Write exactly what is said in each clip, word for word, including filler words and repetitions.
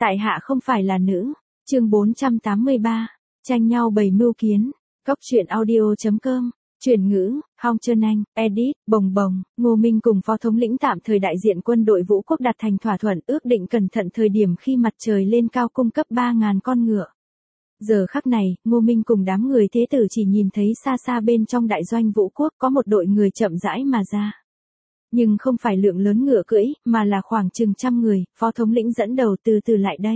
Tại hạ không phải là nữ. Chương bốn trăm tám mươi ba. Tranh nhau bày mưu kiến. Góc truyện audio chấm com. Chuyển ngữ, Hong Trân Anh, edit, Bồng Bồng, Ngô Minh cùng phó thống lĩnh tạm thời đại diện quân đội vũ quốc đạt thành thỏa thuận ước định cẩn thận thời điểm khi mặt trời lên cao cung cấp ba nghìn con ngựa. Giờ khắc này, Ngô Minh cùng đám người thế tử chỉ nhìn thấy xa xa bên trong đại doanh vũ quốc có một đội người chậm rãi mà ra. Nhưng không phải lượng lớn ngựa cưỡi, mà là khoảng chừng trăm người, phó thống lĩnh dẫn đầu từ từ lại đây.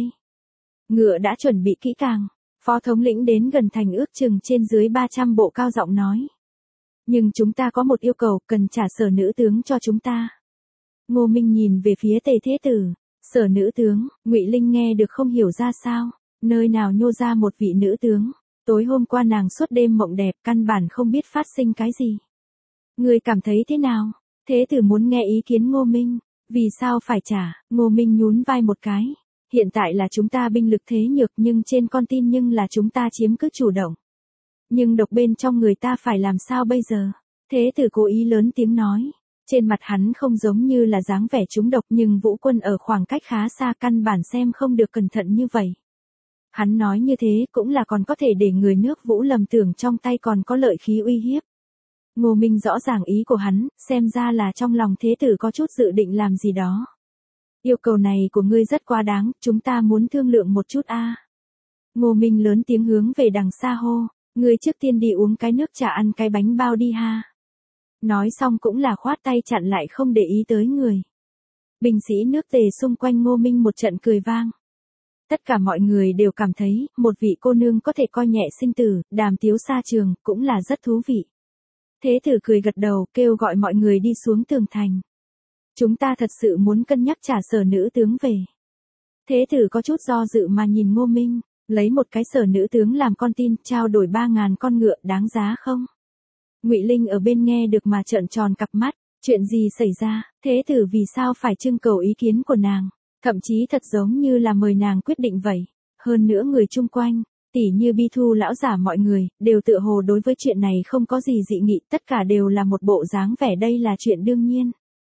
Ngựa đã chuẩn bị kỹ càng, phó thống lĩnh đến gần thành ước chừng trên dưới ba trăm bộ cao giọng nói. Nhưng chúng ta có một yêu cầu, cần trả sở nữ tướng cho chúng ta. Ngô Minh nhìn về phía Tề Thế Tử, sở nữ tướng, Ngụy Linh nghe được không hiểu ra sao, nơi nào nhô ra một vị nữ tướng, tối hôm qua nàng suốt đêm mộng đẹp, căn bản không biết phát sinh cái gì. Người cảm thấy thế nào? Thế Tử muốn nghe ý kiến Ngô Minh, vì sao phải trả? Ngô Minh nhún vai một cái, hiện tại là chúng ta binh lực thế nhược nhưng trên con tin nhưng là chúng ta chiếm cứ chủ động. Nhưng độc bên trong người ta phải làm sao bây giờ? Thế Tử cố ý lớn tiếng nói. Trên mặt hắn không giống như là dáng vẻ trúng độc nhưng vũ quân ở khoảng cách khá xa căn bản xem không được cẩn thận như vậy. Hắn nói như thế cũng là còn có thể để người nước vũ lầm tưởng trong tay còn có lợi khí uy hiếp. Ngô Minh rõ ràng ý của hắn, xem ra là trong lòng Thế Tử có chút dự định làm gì đó. Yêu cầu này của ngươi rất quá đáng, chúng ta muốn thương lượng một chút a. À. Ngô Minh lớn tiếng hướng về đằng xa hô. Ngươi trước tiên đi uống cái nước trà ăn cái bánh bao đi ha. Nói xong cũng là khoát tay chặn lại không để ý tới người. Binh sĩ nước Tề xung quanh Ngô Minh một trận cười vang. Tất cả mọi người đều cảm thấy, một vị cô nương có thể coi nhẹ sinh tử, đàm tiếu xa trường, cũng là rất thú vị. Thế Tử cười gật đầu, kêu gọi mọi người đi xuống tường thành. Chúng ta thật sự muốn cân nhắc trả sở nữ tướng về. Thế Tử có chút do dự mà nhìn Ngô Minh. Lấy một cái sở nữ tướng làm con tin, trao đổi ba ngàn con ngựa, đáng giá không? Ngụy Linh ở bên nghe được mà trợn tròn cặp mắt, chuyện gì xảy ra, Thế Tử vì sao phải trưng cầu ý kiến của nàng, thậm chí thật giống như là mời nàng quyết định vậy. Hơn nữa người chung quanh, tỉ như Bi Thu lão giả mọi người, đều tựa hồ đối với chuyện này không có gì dị nghị, tất cả đều là một bộ dáng vẻ đây là chuyện đương nhiên.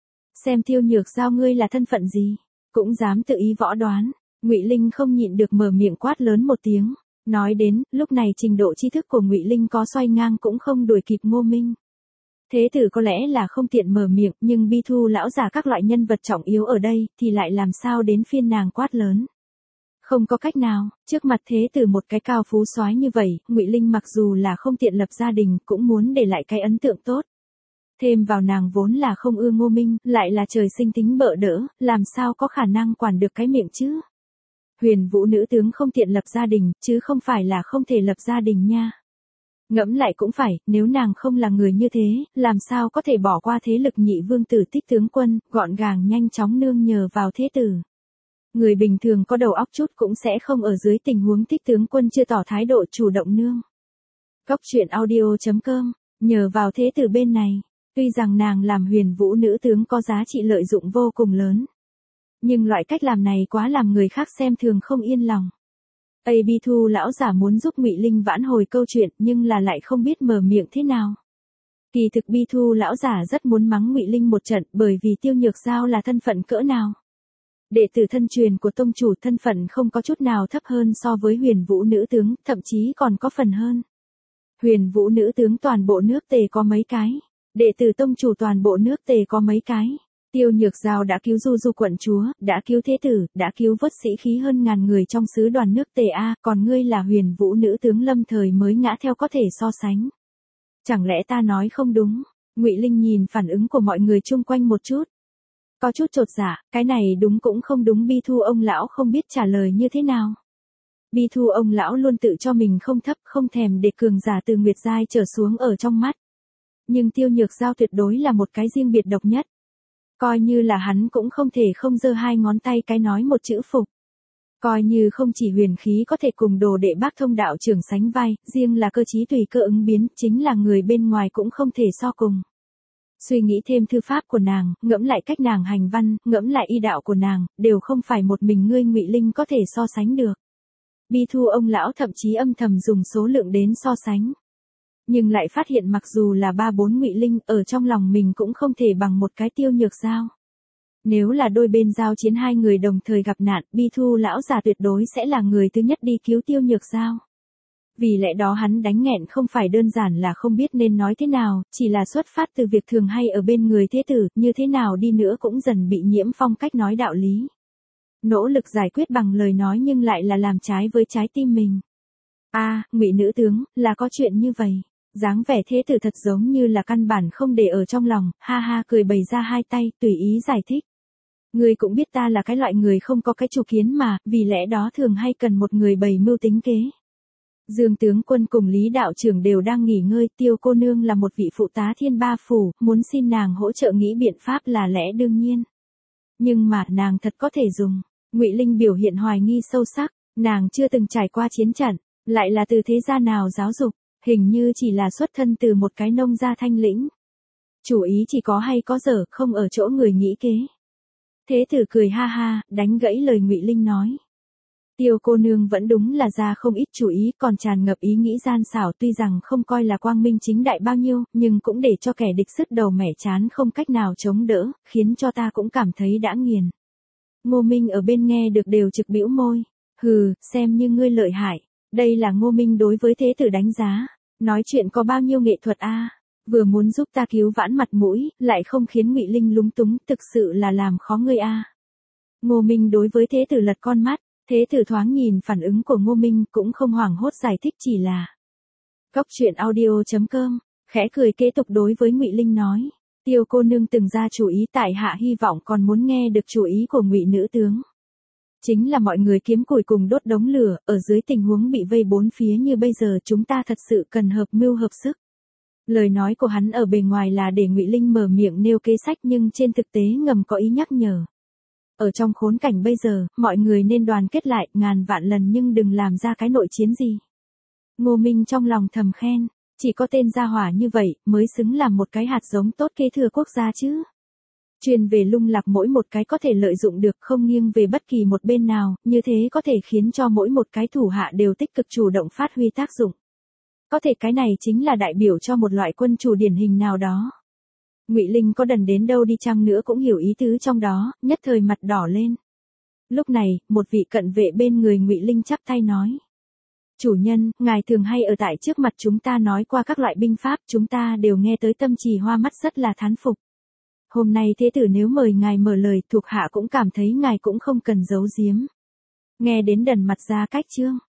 Xem Tiêu Nhược Giao ngươi là thân phận gì, cũng dám tự ý võ đoán. Ngụy Linh không nhịn được mở miệng quát lớn một tiếng, nói đến, lúc này trình độ tri thức của Ngụy Linh có xoay ngang cũng không đuổi kịp Ngô Minh. Thế Tử có lẽ là không tiện mở miệng, nhưng Bi Thu lão giả các loại nhân vật trọng yếu ở đây, thì lại làm sao đến phiên nàng quát lớn. Không có cách nào, trước mặt Thế Tử một cái cao phú soái như vậy, Ngụy Linh mặc dù là không tiện lập gia đình, cũng muốn để lại cái ấn tượng tốt. Thêm vào nàng vốn là không ưa Ngô Minh, lại là trời sinh tính bợ đỡ, làm sao có khả năng quản được cái miệng chứ. Huyền Vũ nữ tướng không tiện lập gia đình, chứ không phải là không thể lập gia đình nha. Ngẫm lại cũng phải, nếu nàng không là người như thế, làm sao có thể bỏ qua thế lực nhị vương tử Tích tướng quân, gọn gàng nhanh chóng nương nhờ vào Thế Tử. Người bình thường có đầu óc chút cũng sẽ không ở dưới tình huống Tích tướng quân chưa tỏ thái độ chủ động nương. Góc truyện audio chấm com, nhờ vào Thế Tử bên này, tuy rằng nàng làm Huyền Vũ nữ tướng có giá trị lợi dụng vô cùng lớn. Nhưng loại cách làm này quá làm người khác xem thường không yên lòng. Tây Bi Thu lão giả muốn giúp Ngụy Linh vãn hồi câu chuyện nhưng là lại không biết mở miệng thế nào. Kỳ thực Bi Thu lão giả rất muốn mắng Ngụy Linh một trận bởi vì Tiêu Nhược Giao là thân phận cỡ nào. Đệ tử thân truyền của tông chủ, thân phận không có chút nào thấp hơn so với Huyền Vũ nữ tướng, thậm chí còn có phần hơn. Huyền Vũ nữ tướng toàn bộ nước Tề có mấy cái. Đệ tử tông chủ toàn bộ nước Tề có mấy cái. Tiêu Nhược Giao đã cứu Du Du quận chúa, đã cứu Thế Tử, đã cứu vớt sĩ khí hơn ngàn người trong sứ đoàn nước Tề A, còn ngươi là Huyền Vũ nữ tướng lâm thời mới ngã theo có thể so sánh. Chẳng lẽ ta nói không đúng? Ngụy Linh nhìn phản ứng của mọi người chung quanh một chút. Có chút chột dạ, cái này đúng cũng không đúng. Bi Thu ông lão không biết trả lời như thế nào. Bi Thu ông lão luôn tự cho mình không thấp không thèm để cường giả từ Nguyệt Giai trở xuống ở trong mắt. Nhưng Tiêu Nhược Giao tuyệt đối là một cái riêng biệt độc nhất. Coi như là hắn cũng không thể không giơ hai ngón tay cái nói một chữ phục. Coi như không chỉ huyền khí có thể cùng đồ đệ Bác Thông đạo trưởng sánh vai, riêng là cơ trí tùy cơ ứng biến, chính là người bên ngoài cũng không thể so cùng. Suy nghĩ thêm thư pháp của nàng, ngẫm lại cách nàng hành văn, ngẫm lại y đạo của nàng, đều không phải một mình ngươi Ngụy Linh có thể so sánh được. Bi Thu ông lão thậm chí âm thầm dùng số lượng đến so sánh. Nhưng lại phát hiện mặc dù là ba bốn Ngụy Linh ở trong lòng mình cũng không thể bằng một cái Tiêu Nhược Giao. Nếu là đôi bên giao chiến hai người đồng thời gặp nạn, Bi Thu lão già tuyệt đối sẽ là người thứ nhất đi cứu Tiêu Nhược Giao. Vì lẽ đó hắn đánh nghẹn không phải đơn giản là không biết nên nói thế nào, chỉ là xuất phát từ việc thường hay ở bên người thế tử, như thế nào đi nữa cũng dần bị nhiễm phong cách nói đạo lý. Nỗ lực giải quyết bằng lời nói nhưng lại là làm trái với trái tim mình. A, Ngụy nữ tướng, là có chuyện như vậy. Dáng vẻ thế tử thật giống như là căn bản không để ở trong lòng, ha ha cười bày ra hai tay, tùy ý giải thích. Ngươi cũng biết ta là cái loại người không có cái chủ kiến mà, vì lẽ đó thường hay cần một người bày mưu tính kế. Dương tướng quân cùng Lý đạo trưởng đều đang nghỉ ngơi, Tiêu cô nương là một vị phụ tá thiên ba phủ, muốn xin nàng hỗ trợ nghĩ biện pháp là lẽ đương nhiên. Nhưng mà nàng thật có thể dùng. Ngụy Linh biểu hiện hoài nghi sâu sắc, nàng chưa từng trải qua chiến trận, lại là từ thế gia nào giáo dục, hình như chỉ là xuất thân từ một cái nông gia thanh lĩnh. Chủ ý chỉ có hay có dở, không ở chỗ người nghĩ kế. Thế tử cười ha ha, đánh gãy lời Ngụy Linh nói. Tiêu cô nương vẫn đúng là ra không ít chủ ý, còn tràn ngập ý nghĩ gian xảo, tuy rằng không coi là quang minh chính đại bao nhiêu, nhưng cũng để cho kẻ địch sứt đầu mẻ trán không cách nào chống đỡ, khiến cho ta cũng cảm thấy đã nghiền. Ngô Minh ở bên nghe được đều trực bĩu môi. Hừ, xem như ngươi lợi hại. Đây là Ngô Minh đối với thế tử đánh giá. Nói chuyện có bao nhiêu nghệ thuật a? Vừa muốn giúp ta cứu vãn mặt mũi, lại không khiến Ngụy Linh lúng túng, thực sự là làm khó ngươi a. Ngô Minh đối với thế tử lật con mắt, thế tử thoáng nhìn phản ứng của Ngô Minh cũng không hoảng hốt giải thích, chỉ là. Cóc truyện audio chấm com, khẽ cười kế tục đối với Ngụy Linh nói. Tiêu cô nương từng ra chủ ý, tại hạ hy vọng còn muốn nghe được chủ ý của Ngụy nữ tướng. Chính là mọi người kiếm củi cùng đốt đống lửa, ở dưới tình huống bị vây bốn phía như bây giờ chúng ta thật sự cần hợp mưu hợp sức. Lời nói của hắn ở bề ngoài là để Ngụy Linh mở miệng nêu kế sách nhưng trên thực tế ngầm có ý nhắc nhở. Ở trong khốn cảnh bây giờ, mọi người nên đoàn kết lại ngàn vạn lần nhưng đừng làm ra cái nội chiến gì. Ngô Minh trong lòng thầm khen. Chỉ có tên gia hỏa như vậy mới xứng làm một cái hạt giống tốt kế thừa quốc gia chứ. Truyền về lung lạc mỗi một cái có thể lợi dụng được, không nghiêng về bất kỳ một bên nào, như thế có thể khiến cho mỗi một cái thủ hạ đều tích cực chủ động phát huy tác dụng. Có thể cái này chính là đại biểu cho một loại quân chủ điển hình nào đó. Ngụy Linh có đần đến đâu đi chăng nữa cũng hiểu ý tứ trong đó, nhất thời mặt đỏ lên. Lúc này, một vị cận vệ bên người Ngụy Linh chắp tay nói. Chủ nhân, ngài thường hay ở tại trước mặt chúng ta nói qua các loại binh pháp, chúng ta đều nghe tới tâm trì hoa mắt rất là thán phục. Hôm nay thế tử nếu mời ngài mở lời, thuộc hạ cũng cảm thấy ngài cũng không cần giấu giếm. Nghe đến đần mặt ra cách chương.